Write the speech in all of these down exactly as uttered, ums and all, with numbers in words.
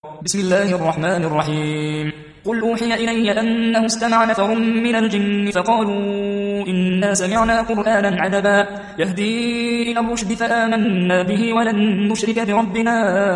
بسم الله الرحمن الرحيم. قل أوحي إلي أنه استمع نفر من الجن فقالوا إنا سمعنا قرآنا عجبا يهدي إلى الرشد فآمنا به ولن نشرك بربنا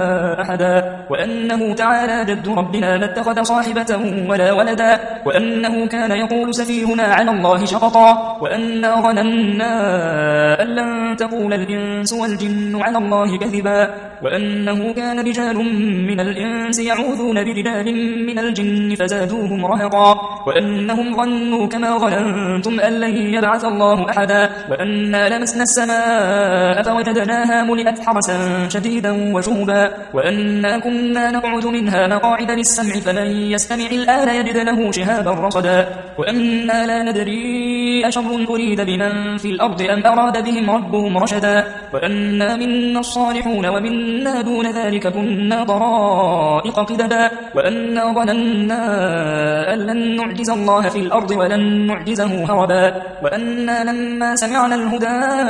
أحدا وأنه تعالى جد ربنا لا اتخذ صاحبة ولا ولدا وأنه كان يقول سفيهنا على الله شططا وأنا ظننا أن لن تقول الإنس والجن على الله كذبا وأنه كان رجال من الإنس يعوذون برجال من الجن فزادوهم رهقا وأنهم ظنوا كما ظننتم أن لن يبعث الله أحدا وأنا لمسنا السماء فوجدناها ملئت حرسا شديدا وشهبا وأنا كنا نقعد منها مقاعد للسمع فمن يستمع الآن يجد له شهابا رصدا وأنا لا ندري أشر أريد بمن في الأرض أم أراد بهم ربهم رشدا وأنا منا الصالحون ومنا دون ذلك كنا طرائق قددا وأنا ظننا أن لن نعجز الله في الأرض ولن نعجزه هربا وأنا لما سمعنا الهدى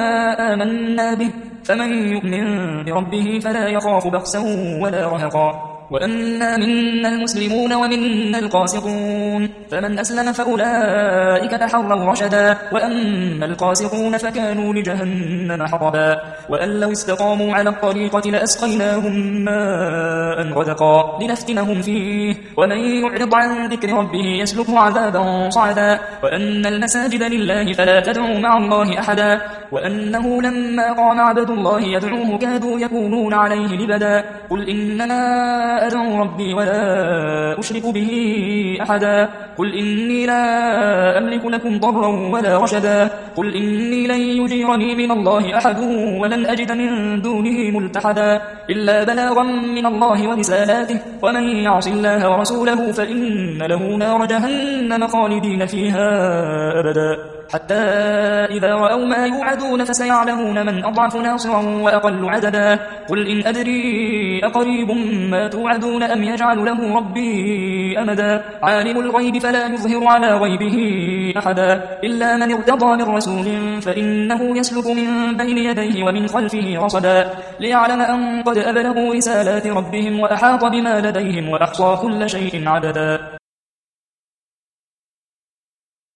آمنا به فمن يؤمن بربه فلا يخاف بخسا ولا رهقا وأنا منا المسلمون ومنا القاسطون فمن أسلم فأولئك تحروا رشدا وأما القاسطون فكانوا لجهنم حطبا وأن لو استقاموا على الطريقة لأسقيناهم ماء غدقا لنفتنهم فيه ومن يعرض عن ذكر ربه يسلكه عذابا صعدا وأن المساجد لله فلا تدعوا مع الله أحدا وأنه لما قام عبد الله يدعوه كادوا يكونون عليه لبدا قل إنما أدعو ربي ولا أشرك به أحدا قل إني لا أملك لكم ضرا ولا رشدا قل إني لن يجيرني من الله أحد ولن أجد من دونه ملتحدا إلا بلاغا من الله ورسالاته ومن يعص الله ورسوله فإن له نار جهنم خالدين فيها أبدا حتى إذا رأوا ما يوعدون فسيعلمون من أضعف ناصرا وأقل عددا قل إن أدري أقريب ما توعدون أم يجعل له ربي أمدا عالم الغيب فلا يظهر على غيبه أحدا إلا من ارتضى من رسول فإنه يسلك من بين يديه ومن خلفه رصدا ليعلم أن قد أبلغوا رسالات ربهم وأحاط بما لديهم وأحصى كل شيء عددا.